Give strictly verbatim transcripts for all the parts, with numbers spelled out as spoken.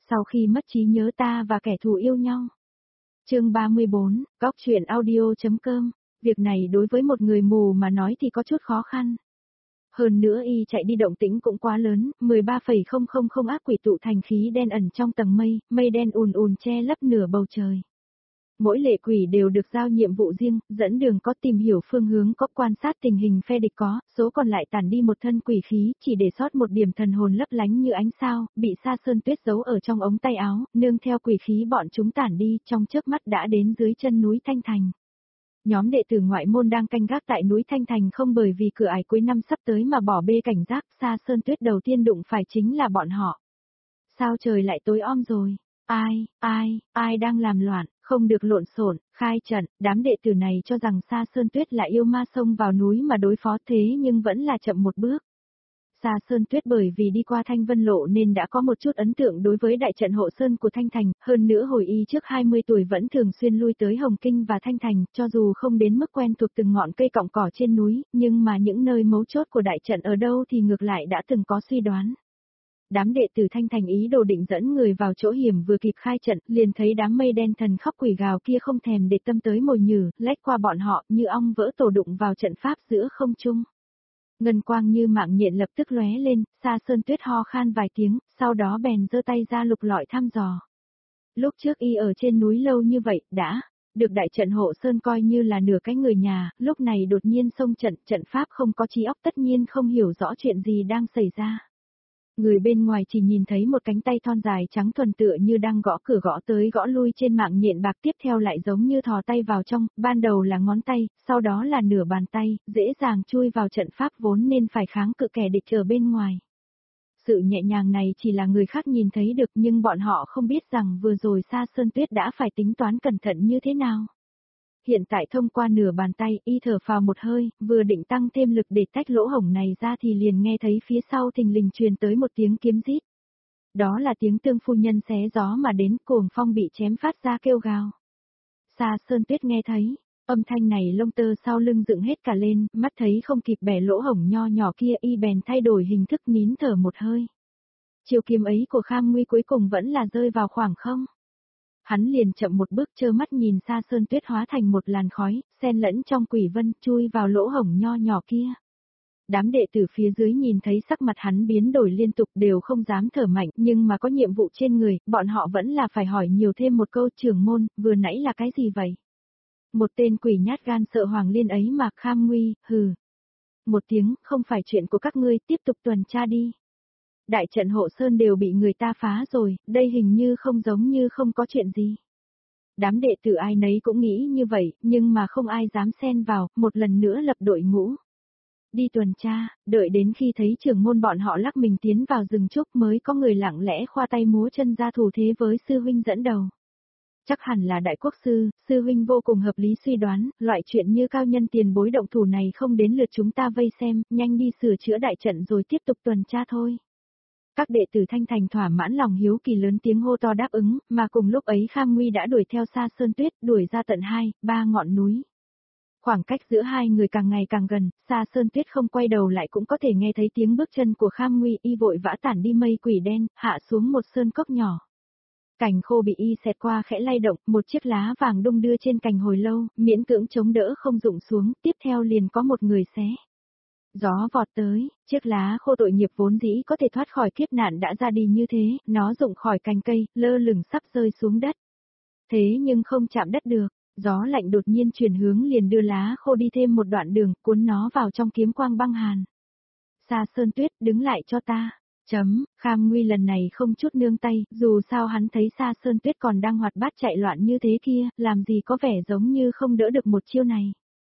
Sau khi mất trí nhớ ta và kẻ thù yêu nhau. Chương ba mươi bốn, Góc truyện audio.com. Việc này đối với một người mù mà nói thì có chút khó khăn. Hơn nữa y chạy đi động tĩnh cũng quá lớn, mười ba phẩy không không không ác quỷ tụ thành khí đen ẩn trong tầng mây, mây đen ùn ùn che lấp nửa bầu trời. Mỗi lệ quỷ đều được giao nhiệm vụ riêng, dẫn đường có, tìm hiểu phương hướng có, quan sát tình hình phe địch có, số còn lại tản đi một thân quỷ khí, chỉ để sót một điểm thần hồn lấp lánh như ánh sao, bị Sa Sơn Tuyết giấu ở trong ống tay áo, nương theo quỷ khí bọn chúng tản đi, trong chớp mắt đã đến dưới chân núi Thanh Thành. Nhóm đệ tử ngoại môn đang canh gác tại núi Thanh Thành không bởi vì cửa ải cuối năm sắp tới mà bỏ bê cảnh giác, Sa Sơn Tuyết đầu tiên đụng phải chính là bọn họ. Sao trời lại tối om rồi? Ai, ai, ai đang làm loạn, không được lộn xộn, khai trận, đám đệ tử này cho rằng Sa Sơn Tuyết là yêu ma xông vào núi mà đối phó thế nhưng vẫn là chậm một bước. Sa Sơn Tuyết bởi vì đi qua Thanh Vân Lộ nên đã có một chút ấn tượng đối với đại trận hộ sơn của Thanh Thành, hơn nữa hồi y trước hai mươi tuổi vẫn thường xuyên lui tới Hồng Kinh và Thanh Thành, cho dù không đến mức quen thuộc từng ngọn cây cọng cỏ trên núi, nhưng mà những nơi mấu chốt của đại trận ở đâu thì ngược lại đã từng có suy đoán. Đám đệ tử Thanh Thành ý đồ định dẫn người vào chỗ hiểm vừa kịp khai trận, liền thấy đám mây đen thần khóc quỷ gào kia không thèm để tâm tới mồi nhử, lách qua bọn họ như ong vỡ tổ đụng vào trận pháp giữa không trung. Ngân quang như mạng nhện lập tức lóe lên, Sa Sơn Tuyết ho khan vài tiếng, sau đó bèn giơ tay ra lục lọi thăm dò. Lúc trước y ở trên núi lâu như vậy, đã được đại trận hộ sơn coi như là nửa cái người nhà, lúc này đột nhiên xông trận, trận pháp không có trí óc tất nhiên không hiểu rõ chuyện gì đang xảy ra. Người bên ngoài chỉ nhìn thấy một cánh tay thon dài trắng thuần tựa như đang gõ cửa gõ tới gõ lui trên mạng nhện bạc, tiếp theo lại giống như thò tay vào trong, ban đầu là ngón tay, sau đó là nửa bàn tay, dễ dàng chui vào trận pháp vốn nên phải kháng cự kẻ địch ở bên ngoài. Sự nhẹ nhàng này chỉ là người khác nhìn thấy được nhưng bọn họ không biết rằng vừa rồi Sa Sơn Tuyết đã phải tính toán cẩn thận như thế nào. Hiện tại thông qua nửa bàn tay, y thở phào một hơi, vừa định tăng thêm lực để tách lỗ hổng này ra thì liền nghe thấy phía sau thình lình truyền tới một tiếng kiếm rít. Đó là tiếng Tương phu nhân xé gió mà đến, Cuồng Phong bị chém phát ra kêu gào. Sa Sơn Tuyết nghe thấy, âm thanh này lông tơ sau lưng dựng hết cả lên, mắt thấy không kịp bẻ lỗ hổng nho nhỏ kia, y bèn thay đổi hình thức nín thở một hơi. Chiều kiếm ấy của Kham Nguy cuối cùng vẫn là rơi vào khoảng không. Hắn liền chậm một bước trơ mắt nhìn Sa Sơn Tuyết hóa thành một làn khói, xen lẫn trong quỷ vân, chui vào lỗ hổng nho nhỏ kia. Đám đệ tử phía dưới nhìn thấy sắc mặt hắn biến đổi liên tục đều không dám thở mạnh, nhưng mà có nhiệm vụ trên người, bọn họ vẫn là phải hỏi nhiều thêm một câu, trưởng môn, vừa nãy là cái gì vậy? Một tên quỷ nhát gan sợ Hoàng Liên ấy mà. Kham Nguy, hừ. Một tiếng, không phải chuyện của các ngươi, tiếp tục tuần tra đi. Đại trận hộ sơn đều bị người ta phá rồi, đây hình như không giống như không có chuyện gì. Đám đệ tử ai nấy cũng nghĩ như vậy, nhưng mà không ai dám xen vào, một lần nữa lập đội ngũ. Đi tuần tra, đợi đến khi thấy trưởng môn bọn họ lắc mình tiến vào rừng trúc mới có người lặng lẽ khoa tay múa chân ra thủ thế với sư huynh dẫn đầu. Chắc hẳn là đại quốc sư, sư huynh vô cùng hợp lý suy đoán, loại chuyện như cao nhân tiền bối động thủ này không đến lượt chúng ta vây xem, nhanh đi sửa chữa đại trận rồi tiếp tục tuần tra thôi. Các đệ tử Thanh Thành thỏa mãn lòng hiếu kỳ lớn tiếng hô to đáp ứng, mà cùng lúc ấy Kham Nguy đã đuổi theo Sa Sơn Tuyết, đuổi ra tận hai, ba ngọn núi. Khoảng cách giữa hai người càng ngày càng gần, Sa Sơn Tuyết không quay đầu lại cũng có thể nghe thấy tiếng bước chân của Kham Nguy, y vội vã tản đi mây quỷ đen, hạ xuống một sơn cốc nhỏ. Cành khô bị y xẹt qua khẽ lay động, một chiếc lá vàng đung đưa trên cành hồi lâu, miễn cưỡng chống đỡ không rụng xuống, tiếp theo liền có một người xé. Gió vọt tới, chiếc lá khô tội nghiệp vốn dĩ có thể thoát khỏi kiếp nạn đã ra đi như thế, nó rụng khỏi cành cây, lơ lửng sắp rơi xuống đất. Thế nhưng không chạm đất được, gió lạnh đột nhiên chuyển hướng liền đưa lá khô đi thêm một đoạn đường, cuốn nó vào trong kiếm quang băng hàn. Sa Sơn Tuyết, đứng lại cho ta. Chấm, Kham Nguy lần này không chút nương tay, dù sao hắn thấy Sa Sơn Tuyết còn đang hoạt bát chạy loạn như thế kia, làm gì có vẻ giống như không đỡ được một chiêu này.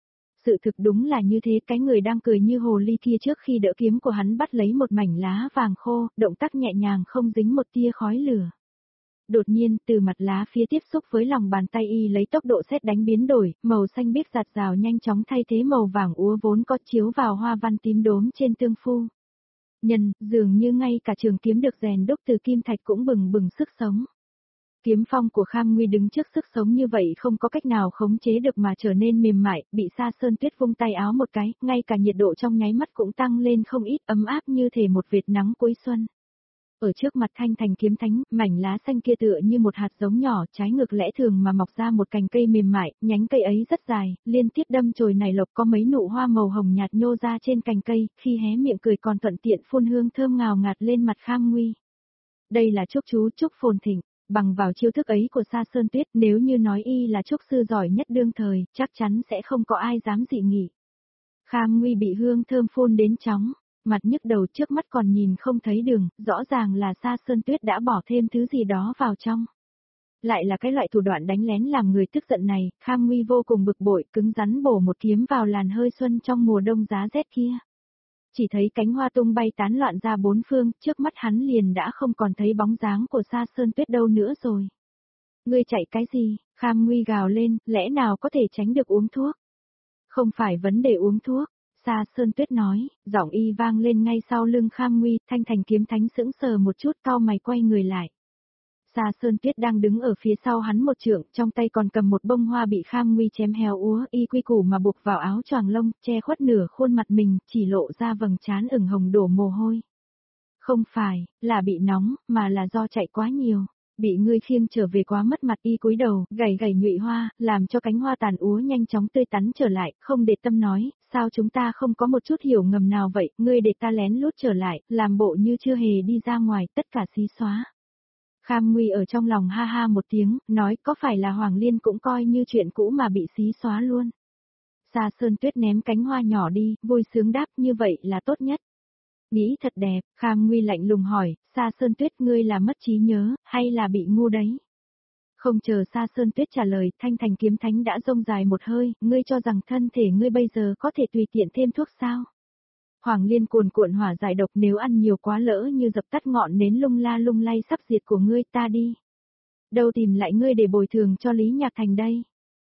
Sự thực đúng là như thế, cái người đang cười như hồ ly kia trước khi đỡ kiếm của hắn bắt lấy một mảnh lá vàng khô, động tác nhẹ nhàng không dính một tia khói lửa. Đột nhiên, từ mặt lá phía tiếp xúc với lòng bàn tay y lấy tốc độ sét đánh biến đổi, màu xanh biếc giạt rào nhanh chóng thay thế màu vàng úa vốn có chiếu vào hoa văn tím đốm trên tương phu. Nhân, dường như ngay cả trường kiếm được rèn đúc từ kim thạch cũng bừng bừng sức sống. Kiếm phong của Kham Nguy đứng trước sức sống như vậy không có cách nào khống chế được mà trở nên mềm mại, bị Sa Sơn Tuyết vung tay áo một cái, ngay cả nhiệt độ trong nháy mắt cũng tăng lên không ít, ấm áp như thể một vệt nắng cuối xuân. Ở trước mặt Thanh Thành kiếm thánh, mảnh lá xanh kia tựa như một hạt giống nhỏ, trái ngược lẽ thường mà mọc ra một cành cây mềm mại, nhánh cây ấy rất dài, liên tiếp đâm chồi nảy lộc, có mấy nụ hoa màu hồng nhạt nhô ra trên cành cây, khi hé miệng cười còn thuận tiện phun hương thơm ngào ngạt lên mặt Kham Nguy. Đây là chúc chú chúc phồn thịnh, bằng vào chiêu thức ấy của Sa Sơn Tuyết, nếu như nói y là trúc sư giỏi nhất đương thời, chắc chắn sẽ không có ai dám dị nghị. Kham Nguy bị hương thơm phun đến chóng, mặt nhức đầu, trước mắt còn nhìn không thấy đường, rõ ràng là Sa Sơn Tuyết đã bỏ thêm thứ gì đó vào trong. Lại là cái loại thủ đoạn đánh lén làm người tức giận này, Kham Nguy vô cùng bực bội, cứng rắn bổ một kiếm vào làn hơi xuân trong mùa đông giá rét kia. Chỉ thấy cánh hoa tung bay tán loạn ra bốn phương, trước mắt hắn liền đã không còn thấy bóng dáng của Sa Sơn Tuyết đâu nữa rồi. Ngươi chạy cái gì? Kham Nguy gào lên, lẽ nào có thể tránh được uống thuốc? Không phải vấn đề uống thuốc. Sa Sơn Tuyết nói, giọng y vang lên ngay sau lưng Kham Nguy, Thanh Thành kiếm thánh sững sờ một chút, cau mày quay người lại. Sa Sơn Tuyết đang đứng ở phía sau hắn một trượng, trong tay còn cầm một bông hoa bị Kham Nguy chém héo úa, y quy củ mà buộc vào áo choàng lông, che khuất nửa khuôn mặt mình, chỉ lộ ra vầng trán ửng hồng đổ mồ hôi. Không phải, là bị nóng, mà là do chạy quá nhiều. Bị ngươi khiêng trở về quá mất mặt, y cúi đầu, gầy gầy nhụy hoa, làm cho cánh hoa tàn úa nhanh chóng tươi tắn trở lại, không để tâm nói, sao chúng ta không có một chút hiểu ngầm nào vậy, ngươi để ta lén lút trở lại, làm bộ như chưa hề đi ra ngoài, tất cả xí xóa. Kham Nguy ở trong lòng ha ha một tiếng, nói có phải là Hoàng Liên cũng coi như chuyện cũ mà bị xí xóa luôn. Sa Sơn Tuyết ném cánh hoa nhỏ đi, vui sướng đáp, như vậy là tốt nhất. Nghĩ thật đẹp, Kham Nguy lạnh lùng hỏi, Sa Sơn Tuyết ngươi là mất trí nhớ, hay là bị ngu đấy? Không chờ Sa Sơn Tuyết trả lời, Thanh Thành kiếm thánh đã rông dài một hơi, ngươi cho rằng thân thể ngươi bây giờ có thể tùy tiện thêm thuốc sao? Hoàng Liên cuồn cuộn hỏa giải độc, nếu ăn nhiều quá lỡ như dập tắt ngọn nến lung la lung lay sắp diệt của ngươi, ta đi. Đâu tìm lại ngươi để bồi thường cho Lý Nhạc Thành đây?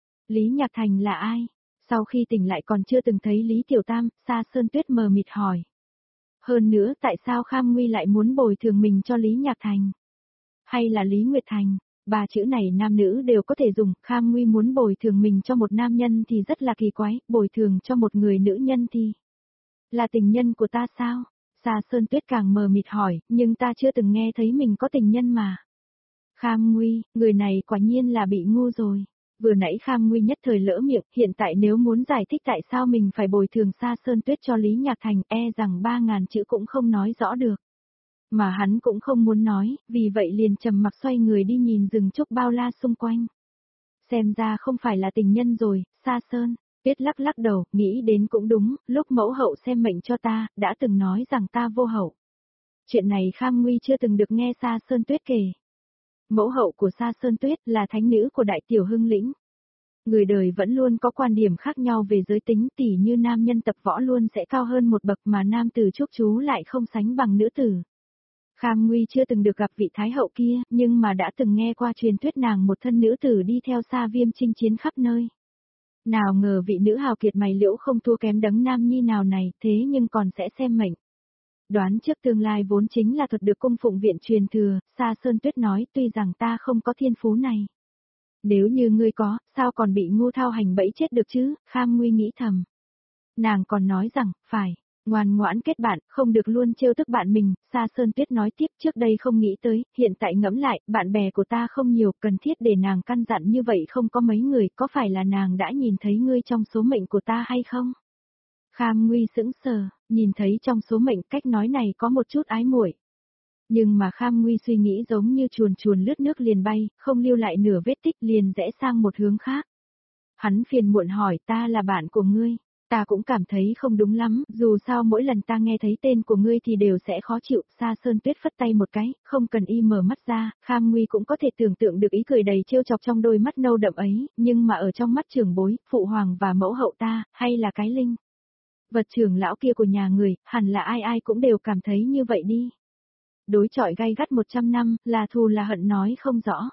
Lý Nhạc Thành là ai? Sau khi tỉnh lại còn chưa từng thấy Lý Tiểu Tam, Sa Sơn Tuyết mờ mịt hỏi. Hơn nữa tại sao Kham Nguy lại muốn bồi thường mình cho Lý Nhạc Thành? Hay là Lý Nguyệt Thành? Ba chữ này nam nữ đều có thể dùng, Kham Nguy muốn bồi thường mình cho một nam nhân thì rất là kỳ quái, bồi thường cho một người nữ nhân thì... Là tình nhân của ta sao? Sa Sơn Tuyết càng mờ mịt hỏi, nhưng ta chưa từng nghe thấy mình có tình nhân mà. Kham Nguy, người này quả nhiên là bị ngu rồi. Vừa nãy Kham Nguy nhất thời lỡ miệng, hiện tại nếu muốn giải thích tại sao mình phải bồi thường Sa Sơn Tuyết cho Lý Nhạc Thành, e rằng ba ngàn chữ cũng không nói rõ được. Mà hắn cũng không muốn nói, vì vậy liền trầm mặc xoay người đi nhìn rừng trúc bao la xung quanh. Xem ra không phải là tình nhân rồi, Sa Sơn. Tuyết lắc lắc đầu, nghĩ đến cũng đúng, lúc mẫu hậu xem mệnh cho ta, đã từng nói rằng ta vô hậu. Chuyện này Kham Nguy chưa từng được nghe Sa Sơn Tuyết kể. Mẫu hậu của Sa Sơn Tuyết là thánh nữ của Đại Tiểu Hưng Lĩnh. Người đời vẫn luôn có quan điểm khác nhau về giới tính, tỉ như nam nhân tập võ luôn sẽ cao hơn một bậc mà nam tử trúc chú lại không sánh bằng nữ tử. Kham Nguy chưa từng được gặp vị thái hậu kia, nhưng mà đã từng nghe qua truyền thuyết nàng một thân nữ tử đi theo Sa Viêm chinh chiến khắp nơi. Nào ngờ vị nữ hào kiệt mày liễu không thua kém đấng nam nhi nào này, thế nhưng còn sẽ xem mệnh. Đoán trước tương lai vốn chính là thuật được cung phụng viện truyền thừa, Sa Sơn Tuyết nói, tuy rằng ta không có thiên phú này. Nếu như ngươi có, sao còn bị ngu thao hành bẫy chết được chứ, Kham Nguy nghĩ thầm. Nàng còn nói rằng, phải, ngoan ngoãn kết bạn, không được luôn trêu tức bạn mình, Sa Sơn Tuyết nói tiếp, trước đây không nghĩ tới, hiện tại ngẫm lại, bạn bè của ta không nhiều, cần thiết để nàng căn dặn như vậy không có mấy người, có phải là nàng đã nhìn thấy ngươi trong số mệnh của ta hay không? Kham Nguy sững sờ, nhìn thấy trong số mệnh, cách nói này có một chút ái muội. Nhưng mà Kham Nguy suy nghĩ giống như chuồn chuồn lướt nước liền bay, không lưu lại nửa vết tích liền rẽ sang một hướng khác. Hắn phiền muộn hỏi, ta là bạn của ngươi. Ta cũng cảm thấy không đúng lắm, dù sao mỗi lần ta nghe thấy tên của ngươi thì đều sẽ khó chịu. Sa Sơn Tuyết phất tay một cái, không cần y mở mắt ra, Kham Nguy cũng có thể tưởng tượng được ý cười đầy trêu chọc trong đôi mắt nâu đậm ấy, nhưng mà ở trong mắt trưởng bối, phụ hoàng và mẫu hậu ta, hay là cái linh. Vật trưởng lão kia của nhà người, hẳn là ai ai cũng đều cảm thấy như vậy đi. Đối chọi gay gắt một trăm năm, là thù là hận nói không rõ.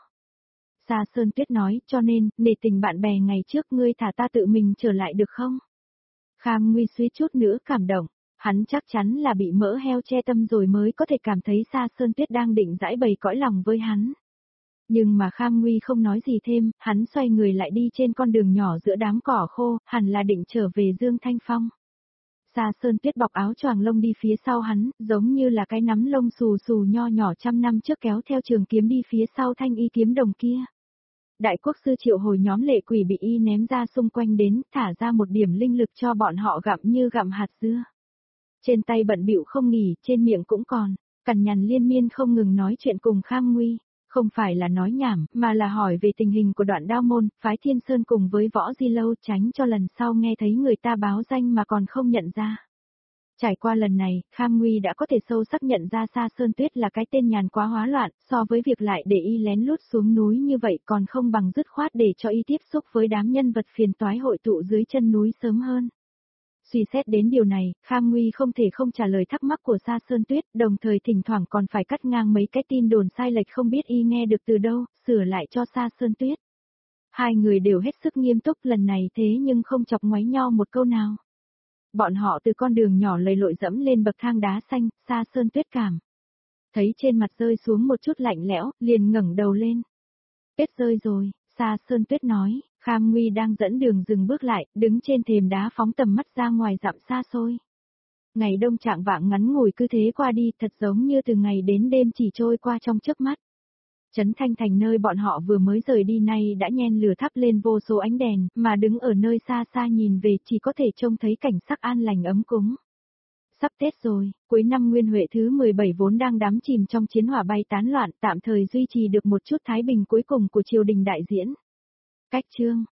Sa Sơn Tuyết nói, cho nên, nể tình bạn bè ngày trước ngươi thả ta tự mình trở lại được không? Kham Nguy suýt chút nữa cảm động, hắn chắc chắn là bị mỡ heo che tâm rồi mới có thể cảm thấy Sa Sơn Tuyết đang định giải bày cõi lòng với hắn. Nhưng mà Kham Nguy không nói gì thêm, hắn xoay người lại đi trên con đường nhỏ giữa đám cỏ khô, hẳn là định trở về Dương Thanh Phong. Sa Sơn Tuyết bọc áo choàng lông đi phía sau hắn, giống như là cái nắm lông xù xù nho nhỏ trăm năm trước kéo theo trường kiếm đi phía sau thanh y kiếm đồng kia. Đại quốc sư triệu hồi nhóm lệ quỷ bị y ném ra xung quanh đến, thả ra một điểm linh lực cho bọn họ gặm như gặm hạt dưa. Trên tay bận bịu không nghỉ, trên miệng cũng còn, cằn nhằn liên miên không ngừng nói chuyện cùng Kham Nguy, không phải là nói nhảm, mà là hỏi về tình hình của Đoạn Đao môn, phái Thiên Sơn cùng với Võ Di Lâu, tránh cho lần sau nghe thấy người ta báo danh mà còn không nhận ra. Trải qua lần này, Kham Nguy đã có thể sâu sắc nhận ra Sa Sơn Tuyết là cái tên nhàn quá hóa loạn, so với việc lại để y lén lút xuống núi như vậy còn không bằng dứt khoát để cho y tiếp xúc với đám nhân vật phiền toái hội tụ dưới chân núi sớm hơn. Suy xét đến điều này, Kham Nguy không thể không trả lời thắc mắc của Sa Sơn Tuyết, đồng thời thỉnh thoảng còn phải cắt ngang mấy cái tin đồn sai lệch không biết y nghe được từ đâu, sửa lại cho Sa Sơn Tuyết. Hai người đều hết sức nghiêm túc lần này thế nhưng không chọc ngoáy nhau một câu nào. Bọn họ từ con đường nhỏ lầy lội dẫm lên bậc thang đá xanh, Sa Sơn Tuyết cảm thấy trên mặt rơi xuống một chút lạnh lẽo, liền ngẩng đầu lên. Tuyết rơi rồi, Sa Sơn Tuyết nói. Kham Nguy đang dẫn đường dừng bước lại, đứng trên thềm đá phóng tầm mắt ra ngoài dặm xa xôi. Ngày đông trạng vạng ngắn ngủi cứ thế qua đi, thật giống như từ ngày đến đêm chỉ trôi qua trong chớp mắt. Trấn Thanh Thành nơi bọn họ vừa mới rời đi nay đã nhen lửa thắp lên vô số ánh đèn, mà đứng ở nơi xa xa nhìn về chỉ có thể trông thấy cảnh sắc an lành ấm cúng. Sắp Tết rồi, cuối năm Nguyên Huệ thứ mười bảy vốn đang đắm chìm trong chiến hỏa bay tán loạn, tạm thời duy trì được một chút thái bình cuối cùng của triều đình đại diễn. Cách chương